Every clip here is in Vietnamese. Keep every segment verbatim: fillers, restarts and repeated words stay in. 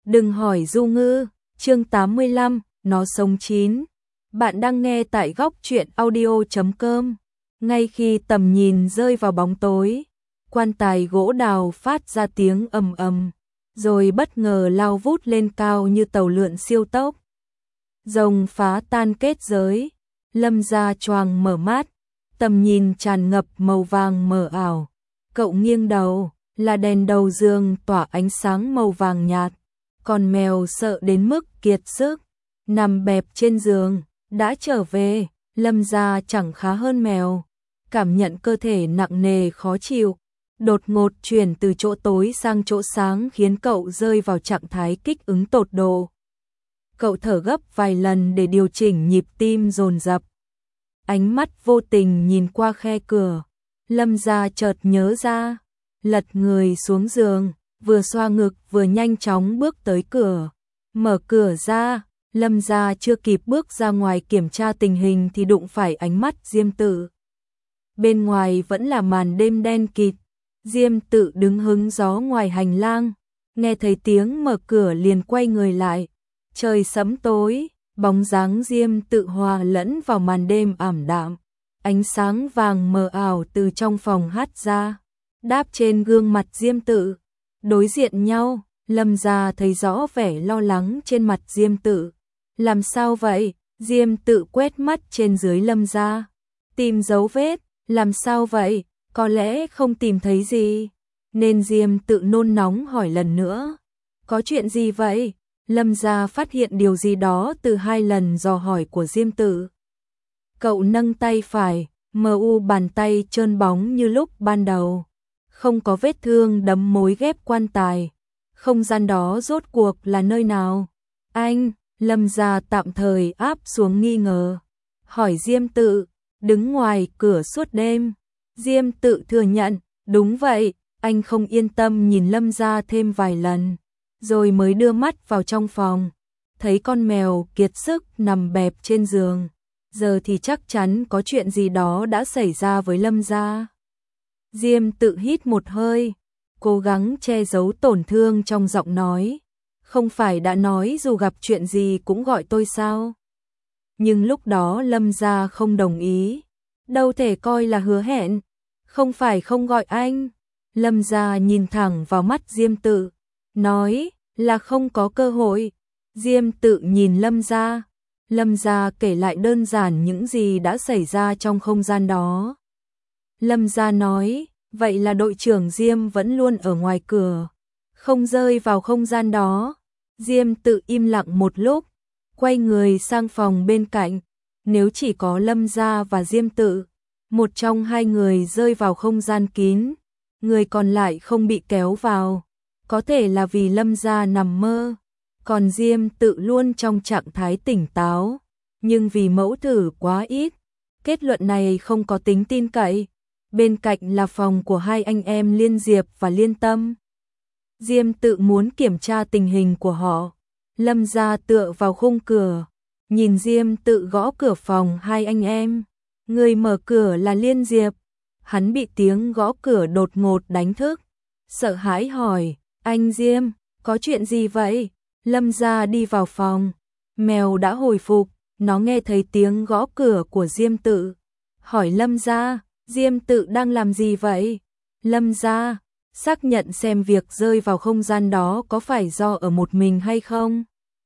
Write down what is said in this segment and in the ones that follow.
Đừng hỏi Du Ngư, chương tám mươi lăm, nó sống chín. Bạn đang nghe tại góc truyện audio chấm com. Ngay khi tầm nhìn rơi vào bóng tối, quan tài gỗ đào phát ra tiếng ầm ầm, rồi bất ngờ lao vút lên cao như tàu lượn siêu tốc. Rồng phá tan kết giới, Lâm Gia choàng mở mắt, tầm nhìn tràn ngập màu vàng mờ ảo. Cậu nghiêng đầu, là đèn đầu giường tỏa ánh sáng màu vàng nhạt. Còn mèo sợ đến mức kiệt sức, nằm bẹp trên giường. Đã trở về, Lâm Gia chẳng khá hơn mèo. Cảm nhận cơ thể nặng nề khó chịu, đột ngột chuyển từ chỗ tối sang chỗ sáng khiến cậu rơi vào trạng thái kích ứng tột độ. Cậu thở gấp vài lần để điều chỉnh nhịp tim dồn dập. Ánh mắt vô tình nhìn qua khe cửa, Lâm Gia chợt nhớ ra, lật người xuống giường, vừa xoa ngực vừa nhanh chóng bước tới cửa. Mở cửa ra, Lâm Gia chưa kịp bước ra ngoài kiểm tra tình hình thì đụng phải ánh mắt Diêm Tự. Bên ngoài vẫn là màn đêm đen kịt, Diêm Tự đứng hứng gió ngoài hành lang, nghe thấy tiếng mở cửa liền quay người lại. Trời sẫm tối, bóng dáng Diêm Tự hòa lẫn vào màn đêm ảm đạm, ánh sáng vàng mờ ảo từ trong phòng hắt ra, đáp trên gương mặt Diêm Tự. Đối diện nhau, Lâm Gia thấy rõ vẻ lo lắng trên mặt Diêm Tự. Làm sao vậy? Diêm Tự quét mắt trên dưới Lâm Gia. Tìm dấu vết, làm sao vậy? Có lẽ không tìm thấy gì. Nên Diêm Tự nôn nóng hỏi lần nữa. Có chuyện gì vậy? Lâm Gia phát hiện điều gì đó từ hai lần dò hỏi của Diêm Tự. Cậu nâng tay phải, mờ u bàn tay trơn bóng như lúc ban đầu. Không có vết thương đấm mối ghép quan tài. Không gian đó rốt cuộc là nơi nào? Anh, Lâm Gia tạm thời áp xuống nghi ngờ. Hỏi Diêm Tự, đứng ngoài cửa suốt đêm. Diêm Tự thừa nhận, đúng vậy, anh không yên tâm nhìn Lâm Gia thêm vài lần. Rồi mới đưa mắt vào trong phòng, thấy con mèo kiệt sức nằm bẹp trên giường. Giờ thì chắc chắn có chuyện gì đó đã xảy ra với Lâm Gia. Diêm Tự hít một hơi, cố gắng che giấu tổn thương trong giọng nói. Không phải đã nói dù gặp chuyện gì cũng gọi tôi sao? Nhưng lúc đó Lâm Gia không đồng ý. Đâu thể coi là hứa hẹn. Không phải không gọi anh. Lâm Gia nhìn thẳng vào mắt Diêm Tự, nói là không có cơ hội. Diêm Tự nhìn Lâm Gia. Lâm Gia kể lại đơn giản những gì đã xảy ra trong không gian đó. Lâm Gia nói, vậy là đội trưởng Diêm vẫn luôn ở ngoài cửa, không rơi vào không gian đó. Diêm Tự im lặng một lúc, quay người sang phòng bên cạnh. Nếu chỉ có Lâm Gia và Diêm Tự, một trong hai người rơi vào không gian kín, người còn lại không bị kéo vào, có thể là vì Lâm Gia nằm mơ, còn Diêm Tự luôn trong trạng thái tỉnh táo. Nhưng vì mẫu thử quá ít, kết luận này không có tính tin cậy. Bên cạnh là phòng của hai anh em Liên Diệp và Liên Tâm. Diêm Tự muốn kiểm tra tình hình của họ. Lâm Gia tựa vào khung cửa, nhìn Diêm Tự gõ cửa phòng hai anh em. Người mở cửa là Liên Diệp. Hắn bị tiếng gõ cửa đột ngột đánh thức, sợ hãi hỏi, anh Diêm, có chuyện gì vậy? Lâm Gia đi vào phòng, mèo đã hồi phục, nó nghe thấy tiếng gõ cửa của Diêm Tự. Hỏi Lâm Gia, Diêm Tự đang làm gì vậy? Lâm Gia, xác nhận xem việc rơi vào không gian đó có phải do ở một mình hay không?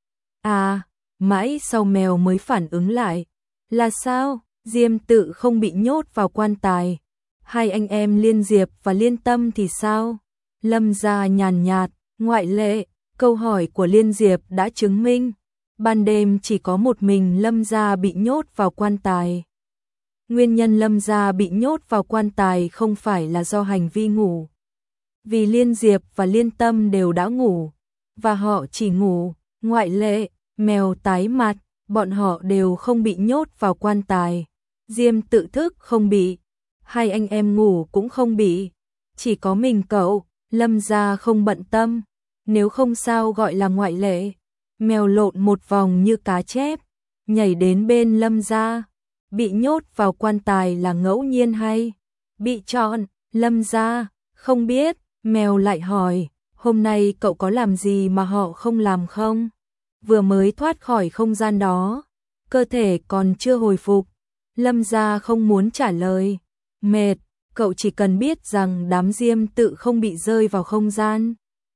À, mãi sau mèo mới phản ứng lại. Là sao? Diêm Tự không bị nhốt vào quan tài. Hai anh em Liên Diệp và Liên Tâm thì sao? Lâm Gia nhàn nhạt, ngoại lệ, câu hỏi của Liên Diệp đã chứng minh. Ban đêm chỉ có một mình Lâm Gia bị nhốt vào quan tài. Nguyên nhân Lâm Gia bị nhốt vào quan tài không phải là do hành vi ngủ. Vì Liên Diệp và Liên Tâm đều đã ngủ, và họ chỉ ngủ, ngoại lệ, mèo tái mặt, bọn họ đều không bị nhốt vào quan tài. Diêm Tự thức không bị, hai anh em ngủ cũng không bị, chỉ có mình cậu. Lâm Gia không bận tâm, nếu không sao gọi là ngoại lệ. Mèo lộn một vòng như cá chép, nhảy đến bên Lâm Gia. Bị nhốt vào quan tài là ngẫu nhiên hay bị chọn? Lâm Gia, không biết. Mèo lại hỏi, hôm nay cậu có làm gì mà họ không làm không? Vừa mới thoát khỏi không gian đó, cơ thể còn chưa hồi phục. Lâm Gia không muốn trả lời. Mệt, cậu chỉ cần biết rằng đám Diêm Tự không bị rơi vào không gian.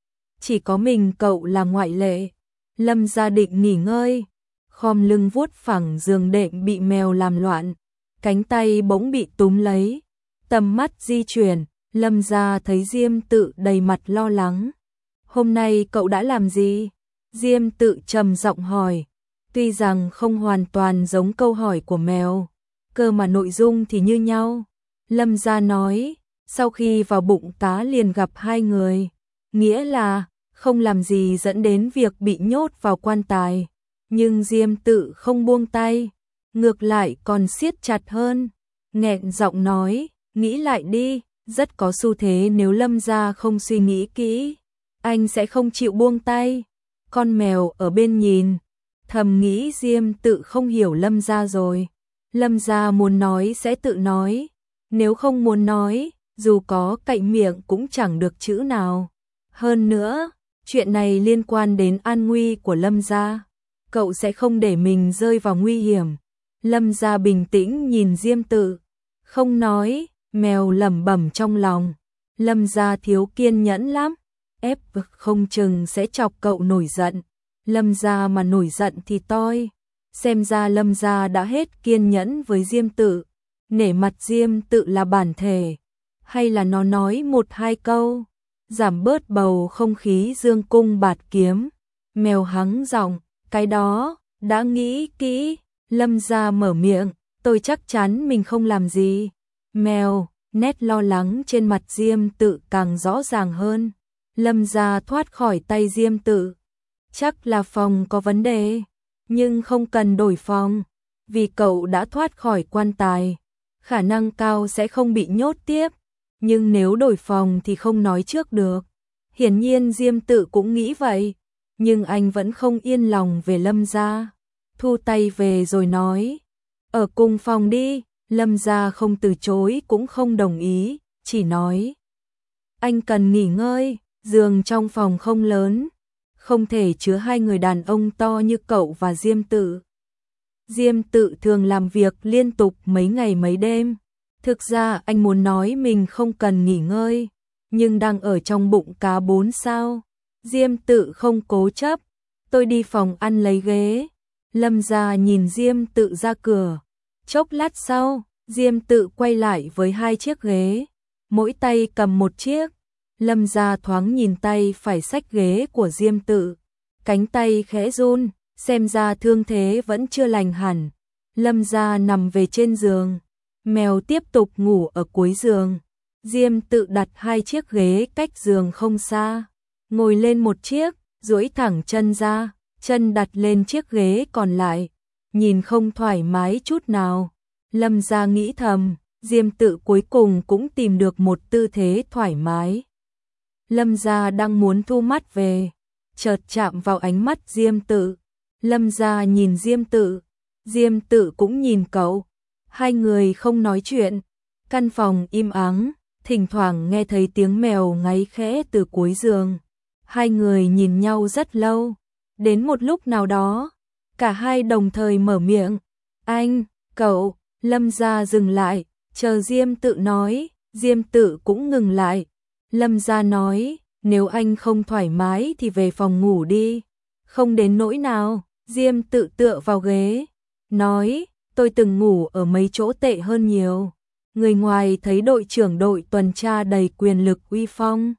Chỉ có mình cậu là ngoại lệ. Lâm Gia định nghỉ ngơi, khom lưng vuốt phẳng giường đệm bị mèo làm loạn, cánh tay bỗng bị túm lấy. Tầm mắt di chuyển, Lâm Gia thấy Diêm Tự đầy mặt lo lắng. Hôm nay cậu đã làm gì? Diêm Tự trầm giọng hỏi. Tuy rằng không hoàn toàn giống câu hỏi của mèo, cơ mà nội dung thì như nhau. Lâm Gia nói, sau khi vào bụng cá liền gặp hai người, nghĩa là không làm gì dẫn đến việc bị nhốt vào quan tài. Nhưng Diêm Tự không buông tay, ngược lại còn siết chặt hơn, nghẹn giọng nói, nghĩ lại đi, rất có xu thế nếu Lâm Gia không suy nghĩ kỹ, anh sẽ không chịu buông tay. Con mèo ở bên nhìn, thầm nghĩ Diêm Tự không hiểu Lâm Gia rồi. Lâm Gia muốn nói sẽ tự nói, nếu không muốn nói, dù có cậy miệng cũng chẳng được chữ nào. Hơn nữa, chuyện này liên quan đến an nguy của Lâm Gia, cậu sẽ không để mình rơi vào nguy hiểm. Lâm Gia bình tĩnh nhìn Diêm Tự, không nói. Mèo lẩm bẩm trong lòng, Lâm Gia thiếu kiên nhẫn lắm, ép không chừng sẽ chọc cậu nổi giận. Lâm Gia mà nổi giận thì toi. Xem ra Lâm Gia đã hết kiên nhẫn với Diêm Tự. Nể mặt Diêm Tự là bản thể, hay là nó nói một hai câu, giảm bớt bầu không khí dương cung bạt kiếm. Mèo hắng giọng, cái đó, đã nghĩ kỹ. Lâm Gia mở miệng, tôi chắc chắn mình không làm gì. Mèo, nét lo lắng trên mặt Diêm Tự càng rõ ràng hơn. Lâm Gia thoát khỏi tay Diêm Tự. Chắc là phòng có vấn đề, nhưng không cần đổi phòng, vì cậu đã thoát khỏi quan tài, khả năng cao sẽ không bị nhốt tiếp. Nhưng nếu đổi phòng thì không nói trước được. Hiển nhiên Diêm Tự cũng nghĩ vậy, nhưng anh vẫn không yên lòng về Lâm Gia. Thu tay về rồi nói, ở cùng phòng đi. Lâm Gia không từ chối cũng không đồng ý, chỉ nói, anh cần nghỉ ngơi, giường trong phòng không lớn, không thể chứa hai người đàn ông to như cậu và Diêm Tự. Diêm Tự thường làm việc liên tục mấy ngày mấy đêm. Thực ra anh muốn nói mình không cần nghỉ ngơi, nhưng đang ở trong bụng cá bốn sao. Diêm Tự không cố chấp, tôi đi phòng ăn lấy ghế. Lâm Gia nhìn Diêm Tự ra cửa. Chốc lát sau, Diêm Tự quay lại với hai chiếc ghế, mỗi tay cầm một chiếc. Lâm Gia thoáng nhìn tay phải xách ghế của Diêm Tự, cánh tay khẽ run, xem ra thương thế vẫn chưa lành hẳn. Lâm Gia nằm về trên giường, mèo tiếp tục ngủ ở cuối giường. Diêm Tự đặt hai chiếc ghế cách giường không xa, ngồi lên một chiếc, duỗi thẳng chân ra, chân đặt lên chiếc ghế còn lại, nhìn không thoải mái chút nào. Lâm Gia nghĩ thầm, Diêm Tự cuối cùng cũng tìm được một tư thế thoải mái. Lâm Gia đang muốn thu mắt về, chợt chạm vào ánh mắt Diêm Tự. Lâm Gia nhìn Diêm Tự, Diêm Tự cũng nhìn cậu. Hai người không nói chuyện, căn phòng im ắng, thỉnh thoảng nghe thấy tiếng mèo ngáy khẽ từ cuối giường. Hai người nhìn nhau rất lâu, đến một lúc nào đó, cả hai đồng thời mở miệng, anh, cậu. Lâm Gia dừng lại, chờ Diêm Tự nói, Diêm Tự cũng ngừng lại. Lâm Gia nói, nếu anh không thoải mái thì về phòng ngủ đi, không đến nỗi nào. Diêm Tự tựa vào ghế, nói, tôi từng ngủ ở mấy chỗ tệ hơn nhiều. Người ngoài thấy đội trưởng đội tuần tra đầy quyền lực uy phong,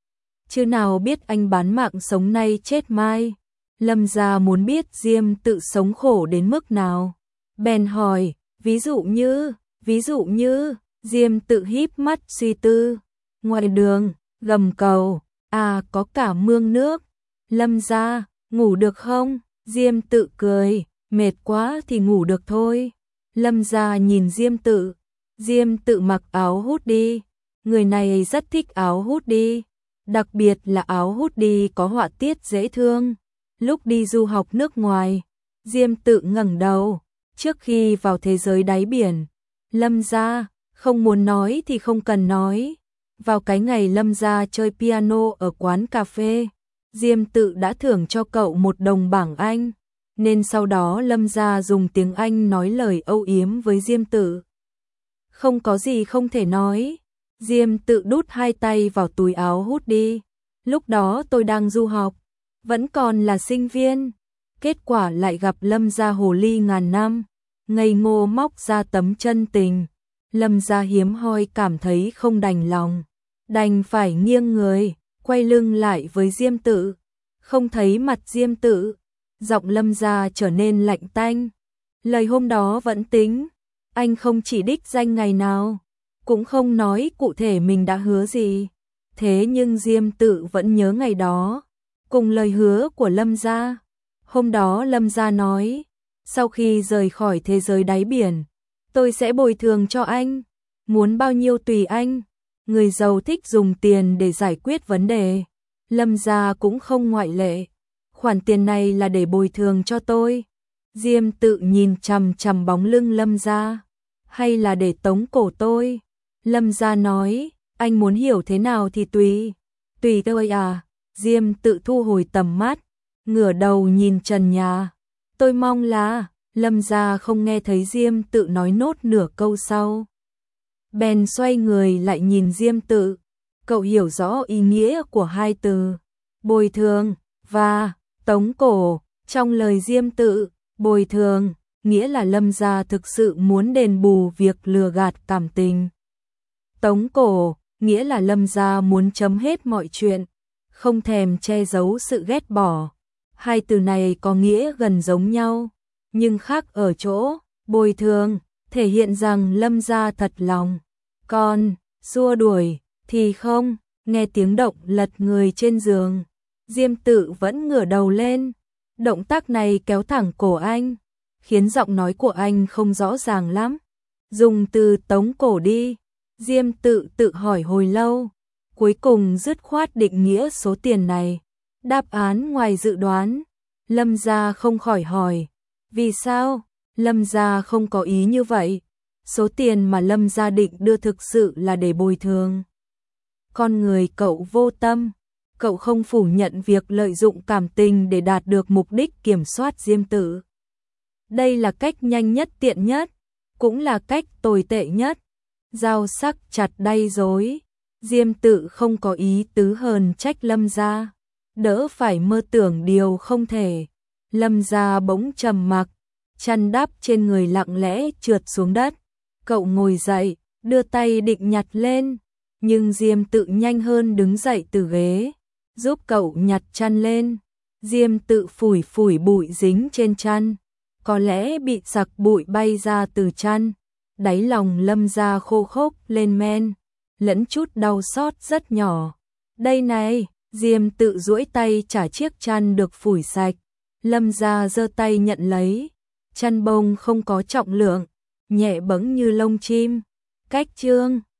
chứ nào biết anh bán mạng sống nay chết mai. Lâm Gia muốn biết Diêm Tự sống khổ đến mức nào, bèn hỏi, ví dụ như, ví dụ như. Diêm Tự híp mắt suy tư, ngoài đường, gầm cầu, à có cả mương nước. Lâm Gia, ngủ được không? Diêm Tự cười, mệt quá thì ngủ được thôi. Lâm Gia nhìn Diêm Tự, Diêm Tự mặc áo hút đi, người này rất thích áo hút đi, đặc biệt là áo hút đi có họa tiết dễ thương. Lúc đi du học nước ngoài, Diêm Tự ngẩng đầu, trước khi vào thế giới đáy biển. Lâm Gia, không muốn nói thì không cần nói, Vào cái ngày Lâm gia chơi piano ở quán cà phê, Diêm Tự đã thưởng cho cậu một đồng bảng Anh, nên sau đó Lâm gia dùng tiếng Anh nói lời âu yếm với Diêm Tự. Không có gì không thể nói. Diêm Tự đút hai tay vào túi áo hút đi. Lúc đó tôi đang du học, vẫn còn là sinh viên. Kết quả lại gặp Lâm gia hồ ly ngàn năm, ngây ngô móc ra tấm chân tình. Lâm gia hiếm hoi cảm thấy không đành lòng, đành phải nghiêng người, quay lưng lại với Diêm Tự. Không thấy mặt Diêm Tự, giọng Lâm gia trở nên lạnh tanh. Lời hôm đó vẫn tính, anh không chỉ đích danh ngày nào, cũng không nói cụ thể mình đã hứa gì. Thế nhưng Diêm Tự vẫn nhớ ngày đó, cùng lời hứa của Lâm gia. Hôm đó Lâm gia nói, sau khi rời khỏi thế giới đáy biển, tôi sẽ bồi thường cho anh, muốn bao nhiêu tùy anh. Người giàu thích dùng tiền để giải quyết vấn đề, Lâm gia cũng không ngoại lệ. Khoản tiền này là để bồi thường cho tôi. Diêm Tự nhìn chằm chằm bóng lưng Lâm gia, hay là để tống cổ tôi? Lâm gia nói, anh muốn hiểu thế nào thì tùy, tùy tôi à. Diêm Tự thu hồi tầm mắt, ngửa đầu nhìn trần nhà. Tôi mong là, Lâm gia không nghe thấy Diêm Tự nói nốt nửa câu sau. Bèn xoay người lại nhìn Diêm Tự. Cậu hiểu rõ ý nghĩa của hai từ bồi thường và tống cổ. Trong lời Diêm Tự, bồi thường nghĩa là Lâm gia thực sự muốn đền bù việc lừa gạt cảm tình. Tống cổ nghĩa là Lâm gia muốn chấm hết mọi chuyện, không thèm che giấu sự ghét bỏ. Hai từ này có nghĩa gần giống nhau, nhưng khác ở chỗ bồi thường thể hiện rằng Lâm gia thật lòng, còn xua đuổi thì không. Nghe tiếng động lật người trên giường, Diêm Tự vẫn ngửa đầu lên. Động tác này kéo thẳng cổ anh, khiến giọng nói của anh không rõ ràng lắm. Dùng từ tống cổ đi. Diêm Tự tự hỏi hồi lâu, cuối cùng dứt khoát định nghĩa số tiền này. Đáp án ngoài dự đoán. Lâm gia không khỏi hỏi, vì sao? Lâm gia không có ý như vậy. Số tiền mà Lâm gia định đưa thực sự là để bồi thường. Con người cậu vô tâm, cậu không phủ nhận việc lợi dụng cảm tình để đạt được mục đích kiểm soát Diêm Tự. Đây là cách nhanh nhất, tiện nhất, cũng là cách tồi tệ nhất. Dao sắc chặt đay dối. Diêm Tự không có ý tứ hờn trách Lâm gia, đỡ phải mơ tưởng điều không thể. Lâm gia bỗng trầm mặc, chăn đắp trên người lặng lẽ trượt xuống đất. Cậu ngồi dậy, đưa tay định nhặt lên, nhưng Diêm Tự nhanh hơn đứng dậy từ ghế, giúp cậu nhặt chăn lên. Diêm Tự phủi phủi bụi dính trên chăn, có lẽ bị sặc bụi bay ra từ chăn. Đáy lòng Lâm gia khô khốc lên men, lẫn chút đau xót rất nhỏ. Đây này, Diêm Tự duỗi tay trả chiếc chăn được phủi sạch. Lâm gia giơ tay nhận lấy, chăn bông không có trọng lượng, nhẹ bẫng như lông chim. Cách chương